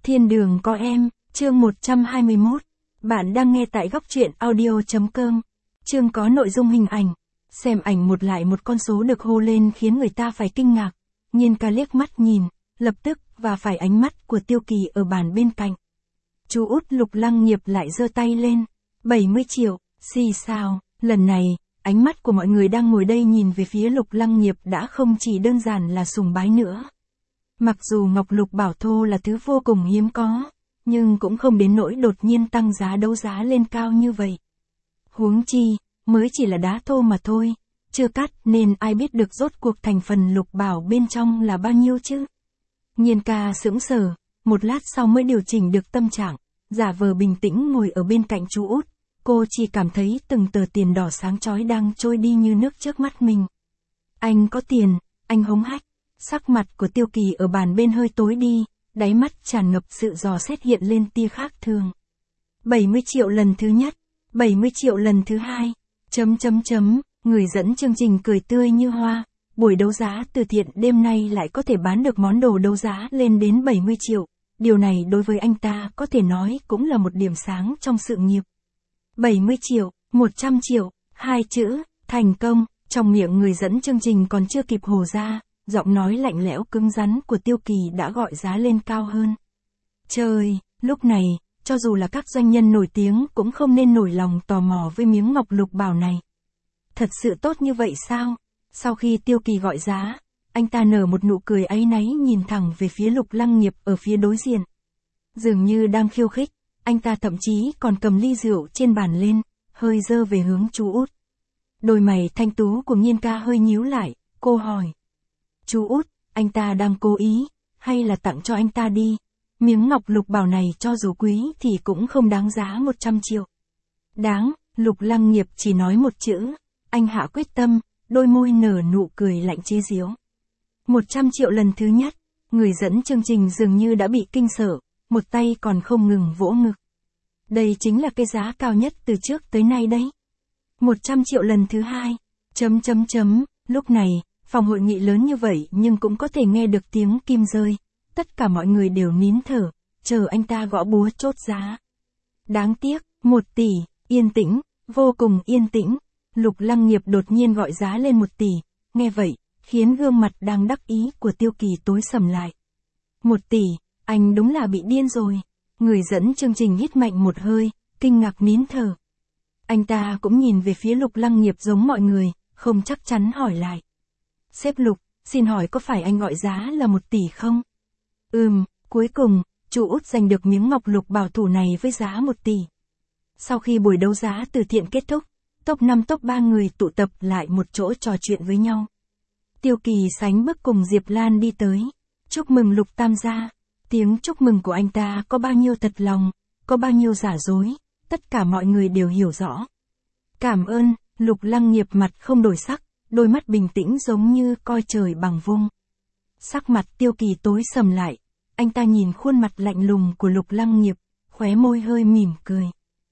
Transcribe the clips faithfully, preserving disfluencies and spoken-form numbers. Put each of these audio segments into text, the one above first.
Thiên đường có em, chương một trăm hai mươi mốt. Bạn đang nghe tại góc truyện audio.com. Chương có nội dung hình ảnh. Xem ảnh một lại một con số được hô lên khiến người ta phải kinh ngạc. Nhiên ca liếc mắt nhìn, lập tức, và phải ánh mắt của Tiêu Kỳ ở bàn bên cạnh. Chú út Lục Lăng Nghiệp lại giơ tay lên. bảy mươi triệu, xì xào, lần này, ánh mắt của mọi người đang ngồi đây nhìn về phía Lục Lăng Nghiệp đã không chỉ đơn giản là sùng bái nữa. Mặc dù ngọc lục bảo thô là thứ vô cùng hiếm có, nhưng cũng không đến nỗi đột nhiên tăng giá đấu giá lên cao như vậy. Huống chi, mới chỉ là đá thô mà thôi, chưa cắt nên ai biết được rốt cuộc thành phần lục bảo bên trong là bao nhiêu chứ. Nhiên ca sững sờ, một lát sau mới điều chỉnh được tâm trạng, giả vờ bình tĩnh ngồi ở bên cạnh chú út, cô chỉ cảm thấy từng tờ tiền đỏ sáng chói đang trôi đi như nước trước mắt mình. Anh có tiền, anh hống hách. Sắc mặt của Tiêu Kỳ ở bàn bên hơi tối đi, đáy mắt tràn ngập sự dò xét hiện lên tia khác thường. bảy mươi triệu lần thứ nhất, bảy mươi triệu lần thứ hai, chấm chấm chấm, người dẫn chương trình cười tươi như hoa, buổi đấu giá từ thiện đêm nay lại có thể bán được món đồ đấu giá lên đến bảy mươi triệu, điều này đối với anh ta có thể nói cũng là một điểm sáng trong sự nghiệp. bảy mươi triệu, một trăm triệu, hai chữ, thành công, trong miệng người dẫn chương trình còn chưa kịp hô ra. Giọng nói lạnh lẽo cứng rắn của Tiêu Kỳ đã gọi giá lên cao hơn. Trời, lúc này, cho dù là các doanh nhân nổi tiếng cũng không nên nổi lòng tò mò với miếng ngọc lục bảo này. Thật sự tốt như vậy sao? Sau khi Tiêu Kỳ gọi giá, anh ta nở một nụ cười áy náy nhìn thẳng về phía Lục Lăng Nghiệp ở phía đối diện. Dường như đang khiêu khích, anh ta thậm chí còn cầm ly rượu trên bàn lên, hơi dơ về hướng chú út. Đôi mày thanh tú của Nhiên ca hơi nhíu lại, cô hỏi. Chú út, anh ta đang cố ý, hay là tặng cho anh ta đi? Miếng ngọc lục bảo này cho dù quý thì cũng không đáng giá một trăm triệu. Đáng, Lục Lăng Nghiệp chỉ nói một chữ, anh hạ quyết tâm, đôi môi nở nụ cười lạnh chế giễu. một trăm triệu lần thứ nhất, người dẫn chương trình dường như đã bị kinh sợ, một tay còn không ngừng vỗ ngực. Đây chính là cái giá cao nhất từ trước tới nay đấy. một trăm triệu lần thứ hai, chấm chấm chấm, lúc này, phòng hội nghị lớn như vậy nhưng cũng có thể nghe được tiếng kim rơi, tất cả mọi người đều nín thở, chờ anh ta gõ búa chốt giá. Đáng tiếc, một tỷ, yên tĩnh, vô cùng yên tĩnh, Lục Lăng Nghiệp đột nhiên gọi giá lên một tỷ, nghe vậy, khiến gương mặt đang đắc ý của Tiêu Kỳ tối sầm lại. Một tỷ, anh đúng là bị điên rồi, người dẫn chương trình hít mạnh một hơi, kinh ngạc nín thở. Anh ta cũng nhìn về phía Lục Lăng Nghiệp giống mọi người, không chắc chắn hỏi lại. Sếp Lục, xin hỏi có phải anh gọi giá là một tỷ không? Ừm, cuối cùng, chú út giành được miếng ngọc lục bảo thủ này với giá một tỷ. Sau khi buổi đấu giá từ thiện kết thúc, top năm top ba người tụ tập lại một chỗ trò chuyện với nhau. Tiêu Kỳ sánh bước cùng Diệp Lan đi tới. Chúc mừng Lục Tam gia. Tiếng chúc mừng của anh ta có bao nhiêu thật lòng, có bao nhiêu giả dối, tất cả mọi người đều hiểu rõ. Cảm ơn, Lục Lăng Nghiệp mặt không đổi sắc. Đôi mắt bình tĩnh giống như coi trời bằng vung. Sắc mặt Tiêu Kỳ tối sầm lại, anh ta nhìn khuôn mặt lạnh lùng của Lục Lăng Nghiệp, khóe môi hơi mỉm cười.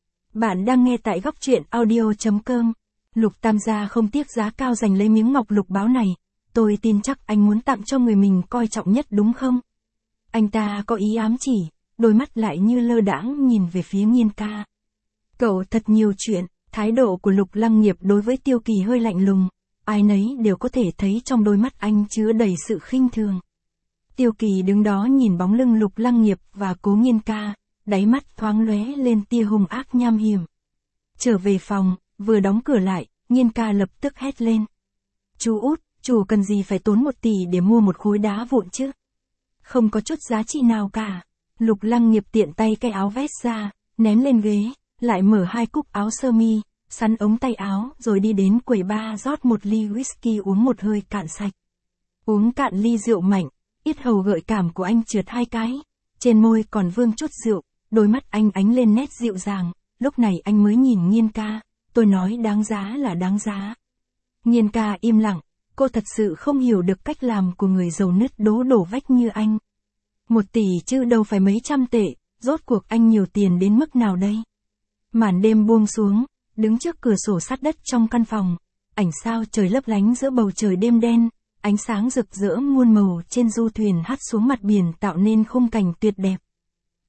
Bạn đang nghe tại góc truyện audio.com. Lục Tam gia không tiếc giá cao giành lấy miếng ngọc lục báo này, tôi tin chắc anh muốn tặng cho người mình coi trọng nhất đúng không? Anh ta có ý ám chỉ, đôi mắt lại như lơ đãng nhìn về phía Nhiên ca. Cậu thật nhiều chuyện, thái độ của Lục Lăng Nghiệp đối với Tiêu Kỳ hơi lạnh lùng. Ai nấy đều có thể thấy trong đôi mắt anh chứa đầy sự khinh thường. Tiêu Kỳ đứng đó nhìn bóng lưng Lục Lăng Nghiệp và Cố Nhiên ca, đáy mắt thoáng lóe lên tia hung ác nham hiểm. Trở về phòng, vừa đóng cửa lại, Nhiên ca lập tức hét lên. Chú út, chủ cần gì phải tốn một tỷ để mua một khối đá vụn chứ? Không có chút giá trị nào cả. Lục Lăng Nghiệp tiện tay cái áo vest ra, ném lên ghế, lại mở hai cúc áo sơ mi. Sắn ống tay áo rồi đi đến quầy bar rót một ly whisky uống một hơi cạn sạch. Uống cạn ly rượu mạnh, yết hầu gợi cảm của anh trượt hai cái, trên môi còn vương chút rượu, đôi mắt anh ánh lên nét dịu dàng, lúc này anh mới nhìn Nhiên ca, tôi nói đáng giá là đáng giá. Nhiên ca im lặng, cô thật sự không hiểu được cách làm của người giàu nứt đố đổ vách như anh. Một tỷ chứ đâu phải mấy trăm tệ, rốt cuộc anh nhiều tiền đến mức nào đây? Màn đêm buông xuống. Đứng trước cửa sổ sát đất trong căn phòng, ảnh sao trời lấp lánh giữa bầu trời đêm đen, ánh sáng rực rỡ muôn màu trên du thuyền hắt xuống mặt biển tạo nên khung cảnh tuyệt đẹp.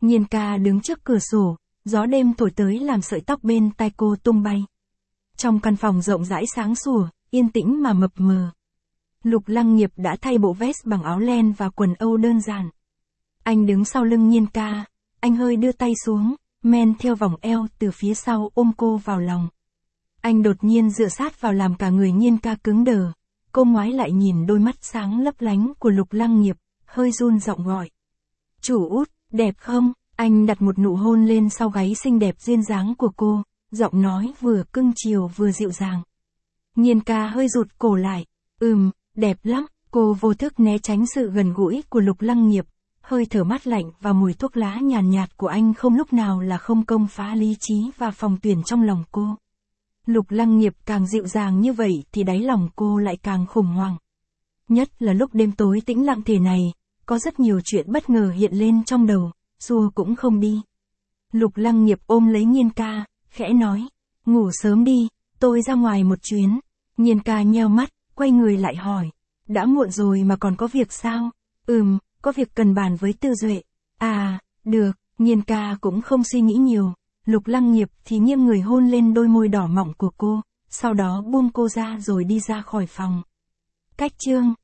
Nhiên ca đứng trước cửa sổ, gió đêm thổi tới làm sợi tóc bên tai cô tung bay. Trong căn phòng rộng rãi sáng sủa, yên tĩnh mà mập mờ. Lục Lăng Nghiệp đã thay bộ vest bằng áo len và quần âu đơn giản. Anh đứng sau lưng Nhiên ca, anh hơi đưa tay xuống, men theo vòng eo từ phía sau ôm cô vào lòng. Anh đột nhiên dựa sát vào làm cả người Nhiên ca cứng đờ. Cô ngoái lại nhìn đôi mắt sáng lấp lánh của Lục Lăng Nghiệp, hơi run giọng gọi. Chủ út, đẹp không? Anh đặt một nụ hôn lên sau gáy xinh đẹp duyên dáng của cô, giọng nói vừa cưng chiều vừa dịu dàng. Nhiên ca hơi rụt cổ lại. Ừm, đẹp lắm. Cô vô thức né tránh sự gần gũi của Lục Lăng Nghiệp, hơi thở mát lạnh và mùi thuốc lá nhàn nhạt, nhạt của anh không lúc nào là không công phá lý trí và phòng tuyển trong lòng cô. Lục Lăng Nghiệp càng dịu dàng như vậy thì đáy lòng cô lại càng khủng hoảng. Nhất là lúc đêm tối tĩnh lặng thế này, có rất nhiều chuyện bất ngờ hiện lên trong đầu, xua cũng không đi. Lục Lăng Nghiệp ôm lấy Nhiên ca, khẽ nói, ngủ sớm đi, tôi ra ngoài một chuyến. Nhiên ca nheo mắt, quay người lại hỏi, đã muộn rồi mà còn có việc sao? Ừm, có việc cần bàn với Tư Duệ. À, được, Nhiên ca cũng không suy nghĩ nhiều. Lục Lăng Nghiệp thì nghiêng người hôn lên đôi môi đỏ mọng của cô, sau đó buông cô ra rồi đi ra khỏi phòng. Cách chương